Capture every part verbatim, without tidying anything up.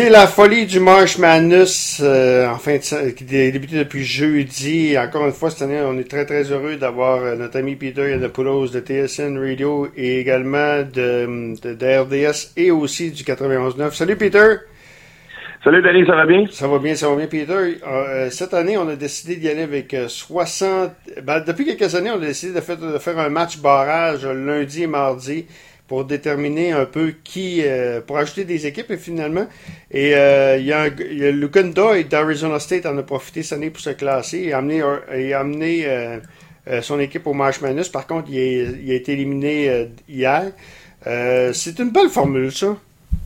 C'est la folie du March Madness, euh, en fin de, qui a débuté depuis jeudi. Encore une fois, cette année, on est très très heureux d'avoir euh, notre ami Peter Yiannopoulos de T S N Radio et également de, de, de R D S et aussi du quatre-vingt-onze neuf. Salut Peter! Salut Denis, ça va bien? Ça va bien, ça va bien Peter. Euh, cette année, on a décidé d'y aller avec euh, soixante... Ben, depuis quelques années, on a décidé de faire, de faire un match barrage lundi et mardi pour déterminer un peu qui, euh, pour ajouter des équipes et finalement, et euh, il y a, un, il y a Lucan Doyle d'Arizona State en a profité cette année pour se classer et a amené, et a amené euh, euh, son équipe au March Madness. Par contre, il, est, il a été éliminé euh, hier. Euh, c'est une belle formule, ça.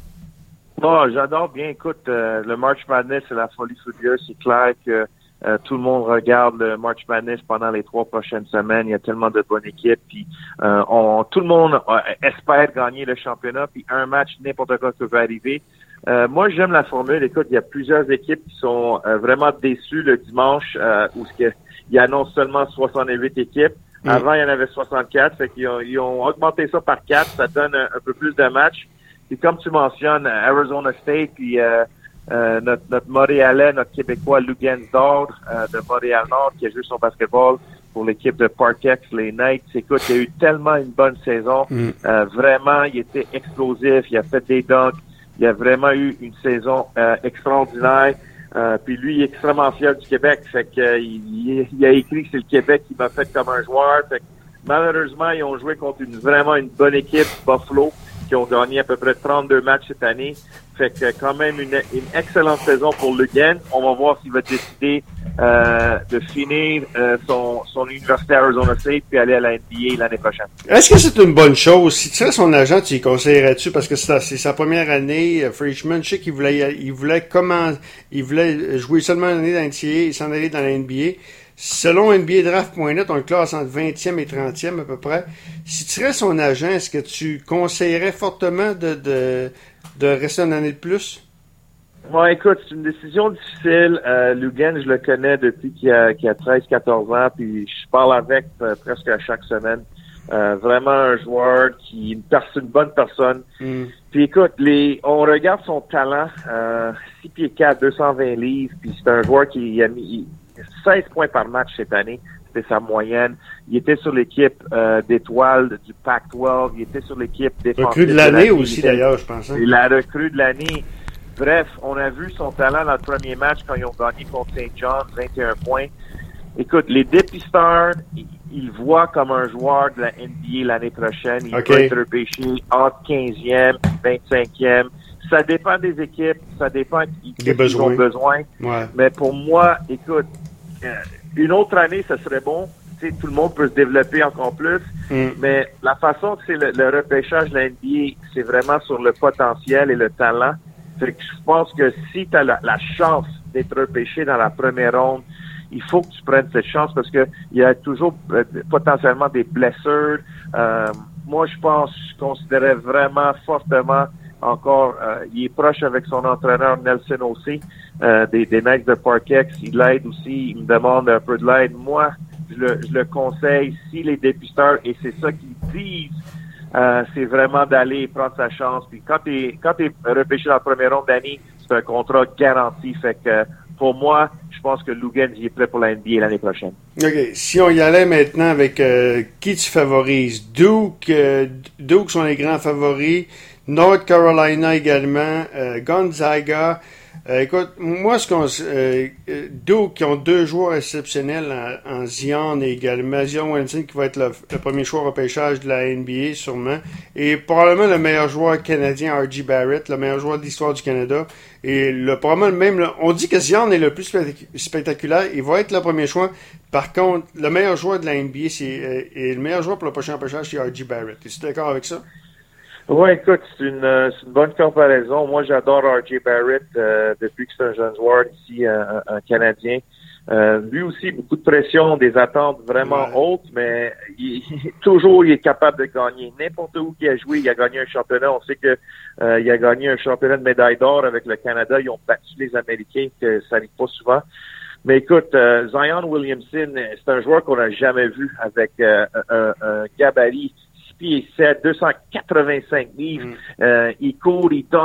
Oh, j'adore bien. Écoute, euh, le March Madness, c'est la folie furieuse. C'est clair que Euh, tout le monde regarde le March Madness pendant les trois prochaines semaines. Il y a tellement de bonnes équipes. Puis euh, on, tout le monde euh, espère gagner le championnat. Puis un match, n'importe quoi peut arriver. Euh, moi, j'aime la formule. Écoute, il y a plusieurs équipes qui sont euh, vraiment déçues le dimanche euh, où il annonce seulement soixante-huit équipes. Mm. Avant, il y en avait soixante-quatre. Fait qu'ils ont, ils ont augmenté ça par quatre. Ça donne un, un peu plus de matchs. Puis comme tu mentionnes, Arizona State, puis euh, Euh, notre, notre Montréalais, notre Québécois Lugansdor euh, de Montréal-Nord qui a joué son basketball pour l'équipe de Parkex, les Knights. Écoute, il a eu tellement une bonne saison. Mm. Euh, vraiment, il était explosif. Il a fait des dunks. Il a vraiment eu une saison euh, extraordinaire. Euh, puis lui, il est extrêmement fier du Québec. Fait que euh, il, il a écrit que c'est le Québec qui m'a fait comme un joueur. Fait que, malheureusement, ils ont joué contre une vraiment une bonne équipe, Buffalo, qui ont gagné à peu près trente-deux matchs cette année. Fait que quand même une, une excellente saison pour Lugan. On va voir s'il va décider euh, de finir euh, son, son université à Arizona State puis aller à la N B A l'année prochaine. Est-ce que c'est une bonne chose? Si tu serais son agent, tu y conseillerais-tu? Parce que c'est, c'est sa première année. Freshman, je sais qu'il voulait, il voulait comment, il voulait jouer seulement une année dans la N C A A et s'en aller dans la N B A. Selon N B A Draft point net, on le classe entre vingtième et trentième à peu près. Si tu serais son agent, est-ce que tu conseillerais fortement de, de, de rester une année de plus? Ouais, écoute, c'est une décision difficile. Euh, Lugan, je le connais depuis qu'il a, qu'il a treize quatorze ans, puis je parle avec euh, presque à chaque semaine. Euh, vraiment un joueur qui une, personne, une bonne personne. Mm. Puis écoute, les, on regarde son talent, euh, six pieds quatre, deux cent vingt livres, puis c'est un joueur qui a mis seize points par match cette année. C'était sa moyenne. Il était sur l'équipe euh, d'étoiles du Pac douze. Il était sur l'équipe défensive. Recrue de l'année aussi, d'ailleurs, je pense. Hein? La recrue de l'année. Bref, on a vu son talent dans le premier match quand ils ont gagné contre Saint John, vingt et un points. Écoute, les dépisteurs, ils, ils voient comme un joueur de la N B A l'année prochaine. Il okay. va être repêché entre quinzième et vingt-cinquième. Ça dépend des équipes, ça dépend des besoins. Ont besoin. Ouais. Mais pour moi, écoute, euh, une autre année, ça serait bon. Tu sais, tout le monde peut se développer encore plus. Mm. Mais la façon que c'est le, le repêchage de la N B A, c'est vraiment sur le potentiel et le talent. Fait que je pense que si tu as la, la chance d'être repêché dans la première ronde, il faut que tu prennes cette chance parce que il y a toujours euh, potentiellement des blessures. Euh, moi, je pense, je considérais vraiment fortement encore, euh, il est proche avec son entraîneur Nelson aussi, euh, des, des Knights de Parkex. Il l'aide aussi, il me demande un peu de l'aide. Moi, je le, je le conseille, si les dépisteurs, et c'est ça qu'ils disent, euh, c'est vraiment d'aller prendre sa chance. Puis quand t'es, quand t'es repêché dans la première ronde d'année, c'est un contrat garanti. Fait que, pour moi, je pense que Lugan il est prêt pour la N B A l'année prochaine. OK. Si on y allait maintenant avec euh, qui tu favorises? Duke, euh, Duke sont les grands favoris. North Carolina également, euh, Gonzaga. Euh, écoute, moi, ce qu'on, euh, Duke qui ont deux joueurs exceptionnels en, en Zion et également Zion Williamson qui va être le, le premier choix au repêchage de la N B A sûrement, et probablement le meilleur joueur canadien R J Barrett, le meilleur joueur de l'histoire du Canada, et le probablement même, le, on dit que Zion est le plus spectaculaire, il va être le premier choix. Par contre, le meilleur joueur de la N B A, c'est euh, et le meilleur joueur pour le prochain repêchage, c'est R J Barrett. Es-tu d'accord avec ça? Oui, écoute, c'est une, c'est une bonne comparaison. Moi, j'adore R J Barrett euh, depuis que c'est un jeune joueur ici, un, un Canadien. Euh, lui aussi, beaucoup de pression, des attentes vraiment ouais. hautes, mais il, toujours, il est capable de gagner. N'importe où qu'il a joué, il a gagné un championnat. On sait que euh, il a gagné un championnat de médaille d'or avec le Canada. Ils ont battu les Américains, que ça n'arrive pas souvent. Mais écoute, euh, Zion Williamson, c'est un joueur qu'on n'a jamais vu avec euh, un, un gabarit pieds sept, deux cent quatre-vingt-cinq livres. Mm. Euh, il court, il dunk.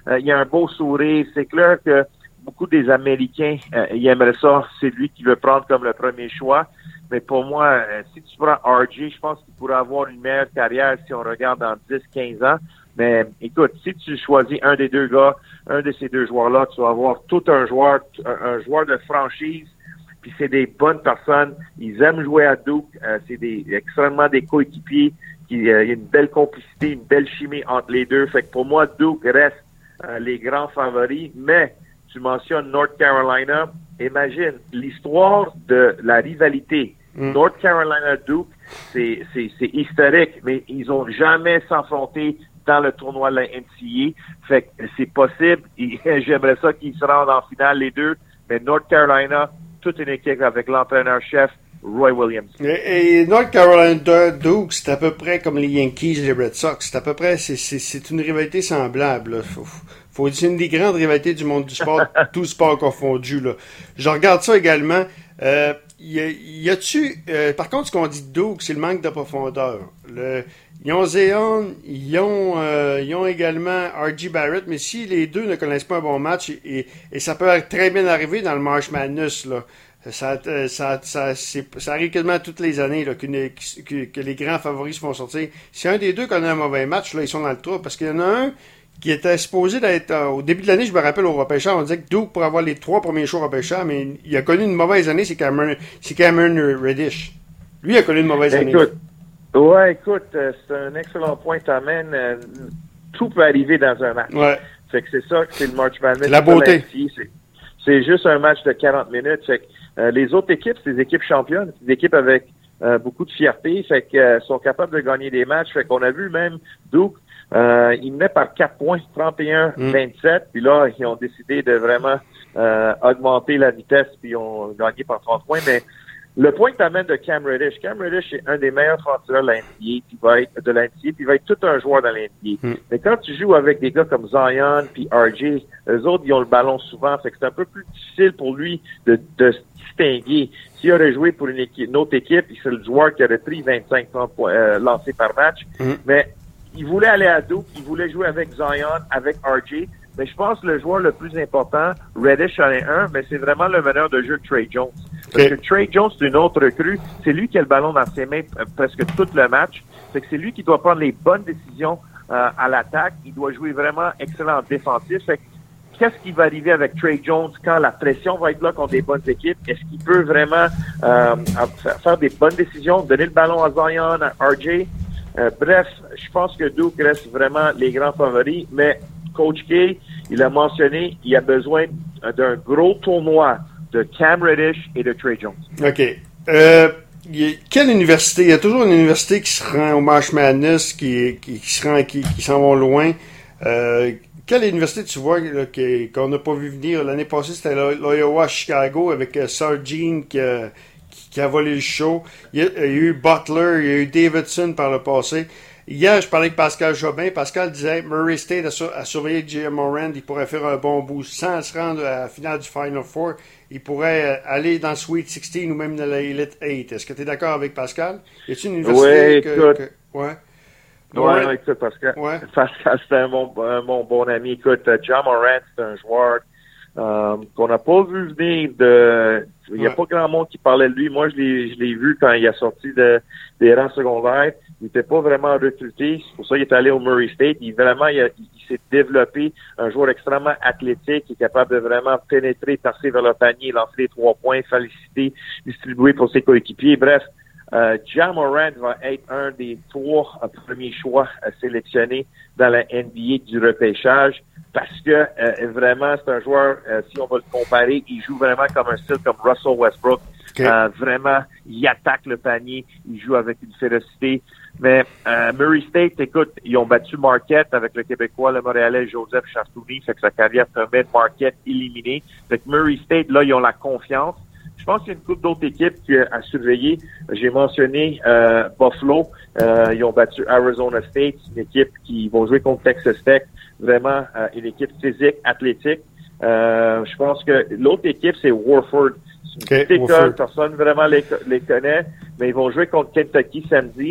euh, il a un beau sourire. C'est clair que beaucoup des Américains, euh, ils aimeraient ça. C'est lui qui veut prendre comme le premier choix. Mais pour moi, euh, si tu prends R J, je pense qu'il pourrait avoir une meilleure carrière si on regarde dans dix quinze ans. Mais écoute, si tu choisis un des deux gars, un de ces deux joueurs-là, tu vas avoir tout un joueur, un, un joueur de franchise. Puis c'est des bonnes personnes. Ils aiment jouer à Duke. Euh, c'est des extrêmement des coéquipiers. Il y a une belle complicité, une belle chimie entre les deux. Fait que pour moi, Duke reste euh, les grands favoris. Mais tu mentionnes North Carolina. Imagine l'histoire de la rivalité. Mm. North Carolina-Duke, c'est, c'est, c'est historique, mais ils ont jamais s'affronté dans le tournoi de la N C A A. Fait que c'est possible. Et j'aimerais ça qu'ils se rendent en finale les deux. Mais North Carolina, toute une équipe avec l'entraîneur-chef Roy Williams. Et, et North Carolina Duke, c'est à peu près comme les Yankees et les Red Sox. C'est à peu près, c'est, c'est, c'est une rivalité semblable. Là. Faut, faut, c'est une des grandes rivalités du monde du sport, tout sport confondu. Là. Je regarde ça également. Euh, y, a, y a-tu, euh, par contre, ce qu'on dit de Duke, c'est le manque de profondeur. Le, ils ont Zéon, ils ont, euh, ils ont également R J Barrett, mais si les deux ne connaissent pas un bon match, et, et, et ça peut très bien arriver dans le March Madness, là. Ça, ça, ça, c'est, ça arrive quasiment toutes les années là, qu'une, que, que les grands favoris se font sortir. Si un des deux connaît un mauvais match, là, ils sont dans le trou. Parce qu'il y en a un qui était supposé d'être... Euh, au début de l'année, je me rappelle au repêchage, on disait que Duke pour avoir les trois premiers choix au repêchage, mais il a connu une mauvaise année, c'est Cameron, c'est Cameron Reddish. Lui a connu une mauvaise année. Écoute, ouais, écoute, euh, c'est un excellent point que t'amènes. Euh, tout peut arriver dans un match. Ouais. Fait que c'est ça que c'est le March Madness. C'est la beauté. C'est, c'est juste un match de quarante minutes. Fait que Euh, les autres équipes, c'est des équipes championnes, c'est des équipes avec euh, beaucoup de fierté, fait qu'ils euh, sont capables de gagner des matchs. Fait qu'on a vu même Duke, euh, ils menaient par quatre points, trente et un vingt-sept, puis là, ils ont décidé de vraiment euh, augmenter la vitesse, puis ils ont gagné par trente points. Mais le point que tu amènes de Cam Reddish, Cam Reddish est un des meilleurs francs-tireurs de la N C A A, puis va être de la N C A A, puis il va être tout un joueur dans la N C A A. Mm. Mais quand tu joues avec des gars comme Zion puis R J, eux autres, ils ont le ballon souvent, fait que c'est un peu plus difficile pour lui de, de se distinguer. S'il aurait joué pour une, équipe, une autre équipe, c'est le joueur qui aurait pris vingt-cinq trente points euh, lancés par match. Mm. Mais il voulait aller à Duke, il voulait jouer avec Zion, avec R J. Mais je pense que le joueur le plus important, Reddish en est un, mais c'est vraiment le meneur de jeu Trey Jones. Parce okay. que Trey Jones, c'est une autre recrue. C'est lui qui a le ballon dans ses mains euh, presque tout le match. C'est que c'est lui qui doit prendre les bonnes décisions euh, à l'attaque. Il doit jouer vraiment excellent défensif. Fait que, qu'est-ce qui va arriver avec Trey Jones quand la pression va être là contre des bonnes équipes? Est-ce qu'il peut vraiment euh, faire des bonnes décisions, donner le ballon à Zion, à R J? Euh, bref, je pense que Duke reste vraiment les grands favoris, mais Coach K, il a mentionné, il a besoin d'un gros tournoi de Cam Reddish et de Trey Jones. OK. Euh, y a, quelle université? Il y a toujours une université qui se rend au March Madness, qui, qui, qui se rend, qui, qui s'en vont loin. Euh, quelle université tu vois là, qui, qu'on n'a pas vu venir? L'année passée, c'était l'Iowa Chicago avec euh, Sargent qui, euh, qui, qui a volé le show. Il y a, il y a eu Butler, il y a eu Davidson par le passé. Hier, je parlais avec Pascal Jobin. Pascal disait Murray State a, sur, a surveillé J M Morant. Il pourrait faire un bon boost sans se rendre à la finale du Final Four. Il pourrait aller dans Sweet seize ou même dans la Elite huit. Est-ce que tu es d'accord avec Pascal? Y a-t-il une université oui, que, écoute, que... Ouais. Ouais, ouais, écoute, Pascal. Ouais. Pascal, c'est un mon, un, mon bon ami. Écoute, John Morant, c'est un joueur euh, qu'on n'a pas vu venir de... Il n'y a ouais. pas grand monde qui parlait de lui. Moi, je l'ai, je l'ai vu quand il a sorti de, des rangs secondaires. Il n'était pas vraiment recruté. C'est pour ça qu'il est allé au Murray State. Il, vraiment, il, a, il s'est développé un joueur extrêmement athlétique, qui est capable de vraiment pénétrer, passer vers le panier, lancer les trois points, féliciter, distribuer pour ses coéquipiers. Bref, euh, Ja Morant va être un des trois euh, premiers choix euh, sélectionnés dans la N B A du repêchage parce que euh, vraiment, c'est un joueur, euh, si on va le comparer, il joue vraiment comme un style comme Russell Westbrook. Okay. Euh, vraiment, il attaque le panier, il joue avec une férocité. Mais euh, Murray State, écoute, ils ont battu Marquette avec le Québécois, le Montréalais Joseph Chartouni, fait que sa carrière permet de Marquette éliminé. Fait que Murray State, là, ils ont la confiance. Je pense qu'il y a une couple d'autres équipes qui, à surveiller. J'ai mentionné euh, Buffalo. Euh, ils ont battu Arizona State, une équipe qui va jouer contre Texas Tech. Vraiment euh, une équipe physique, athlétique. Euh, je pense que l'autre équipe, c'est Warford. C'est une okay, petite école, personne vraiment les, les connaît, mais ils vont jouer contre Kentucky samedi.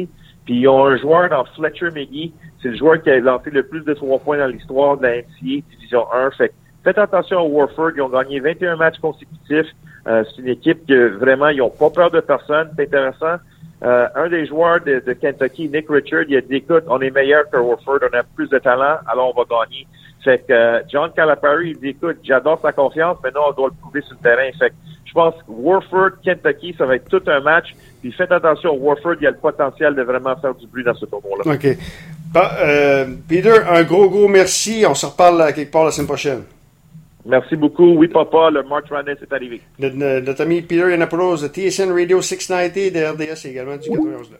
Puis ils ont un joueur dans Fletcher McGee. C'est le joueur qui a lancé le plus de trois points dans l'histoire de la N C A A Division un. Fait que faites attention à Warford. Ils ont gagné vingt et un matchs consécutifs. Euh, c'est une équipe que vraiment, ils ont pas peur de personne. C'est intéressant. Euh, un des joueurs de, de Kentucky, Nick Richard, il a dit, écoute, on est meilleur que Warford, on a plus de talent, alors on va gagner. Fait que euh, John Calipari, il dit, écoute, j'adore sa confiance, mais non, on doit le prouver sur le terrain. Fait que je pense que Warford, Kentucky, ça va être tout un match. Puis faites attention, Warford, il y a le potentiel de vraiment faire du bruit dans ce tournoi-là. OK. Bah, euh, Peter, un gros, gros merci. On se reparle à quelque part la semaine prochaine. Merci beaucoup. Oui, papa, le March Madness est arrivé. Notre, notre ami Peter Yiannopoulos de T S N Radio six cent quatre-vingt-dix de R D S et également du quatre-vingt-onze.